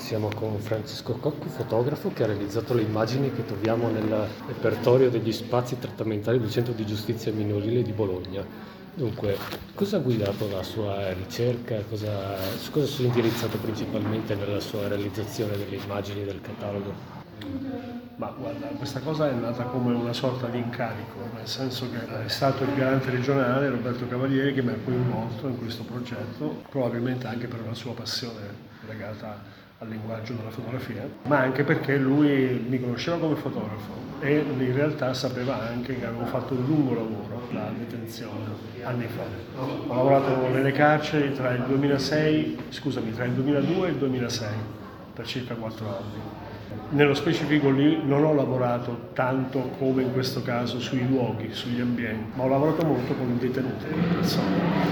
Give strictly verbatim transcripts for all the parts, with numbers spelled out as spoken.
Siamo con Francesco Cocchi, fotografo, che ha realizzato le immagini che troviamo nel repertorio degli spazi trattamentali del Centro di Giustizia Minorile di Bologna. Dunque, cosa ha guidato la sua ricerca? Cosa, su cosa si è indirizzato principalmente nella sua realizzazione delle immagini del catalogo? Ma guarda, questa cosa è nata come una sorta di incarico, nel senso che è stato il garante regionale Roberto Cavalieri che mi ha coinvolto in questo progetto, probabilmente anche per una sua passione legata al linguaggio della fotografia, ma anche perché lui mi conosceva come fotografo e in realtà sapeva anche che avevo fatto un lungo lavoro, la detenzione, anni fa. Ho lavorato nelle carceri tra il duemilasei, scusami, tra il duemiladue e il duemilasei, per circa quattro anni. Nello specifico lì non ho lavorato tanto come in questo caso sui luoghi, sugli ambienti, ma ho lavorato molto con i detenuti, con le persone,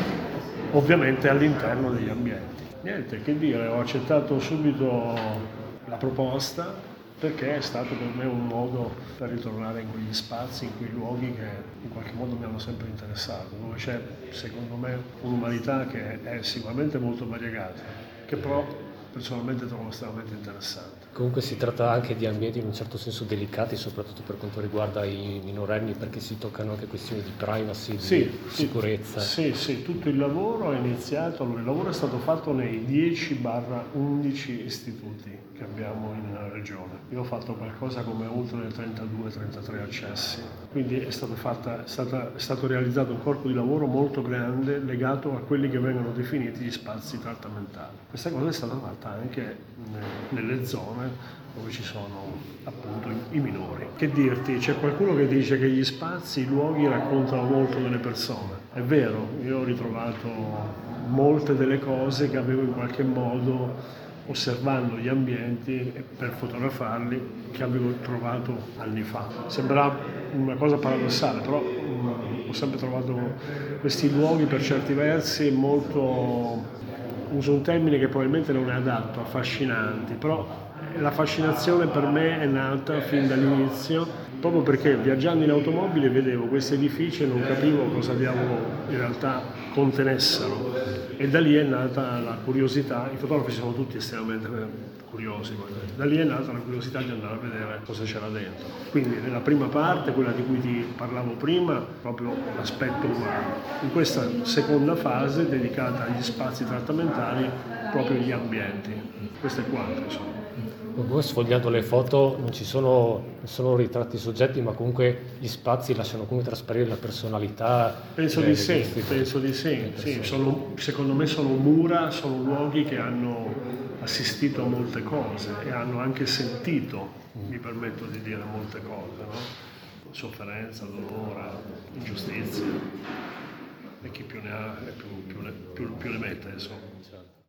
ovviamente all'interno degli ambienti. Niente, che dire, ho accettato subito la proposta perché è stato per me un modo per ritornare in quegli spazi, in quei luoghi che in qualche modo mi hanno sempre interessato, dove c'è secondo me un'umanità che è sicuramente molto variegata, che però personalmente trovo estremamente interessante. Comunque si tratta anche di ambienti in un certo senso delicati, soprattutto per quanto riguarda i minorenni, perché si toccano anche questioni di privacy, di Sì, sicurezza. sì, sì, tutto il lavoro è iniziato, il lavoro è stato fatto nei dieci undici istituti che abbiamo in regione. Io ho fatto qualcosa come oltre trentadue trentatré accessi, quindi è stato, fatta, è, stata, è stato realizzato un corpo di lavoro molto grande legato a quelli che vengono definiti gli spazi trattamentali. Questa cosa è stata fatta anche nelle zone dove ci sono appunto i minori. Che dirti, c'è qualcuno che dice che gli spazi, i luoghi raccontano molto delle persone. È vero, io ho ritrovato molte delle cose che avevo in qualche modo osservando gli ambienti per fotografarli che avevo trovato anni fa. Sembra una cosa paradossale, però mh, ho sempre trovato questi luoghi per certi versi molto, uso un termine che probabilmente non è adatto, affascinanti, però la fascinazione per me è nata fin dall'inizio proprio perché viaggiando in automobile vedevo questi edifici e non capivo cosa diavolo in realtà contenessero e da lì è nata la curiosità, i fotografi sono tutti estremamente curiosi, da lì è nata la curiosità di andare a vedere cosa c'era dentro. Quindi nella prima parte, quella di cui ti parlavo prima, proprio l'aspetto umano. In questa seconda fase dedicata agli spazi trattamentali, proprio gli ambienti. Questo è quanto insomma. Poi sfogliando le foto non ci sono solo ritratti soggetti, ma comunque gli spazi lasciano comunque trasparire la personalità. Penso di sì, penso di sì, sì. Sono, secondo me sono mura, sono luoghi che hanno assistito a molte cose e hanno anche sentito, mi permetto di dire, molte cose, no? Sofferenza, dolore, ingiustizia e chi più ne ha e più, più, ne, più, più ne mette, insomma.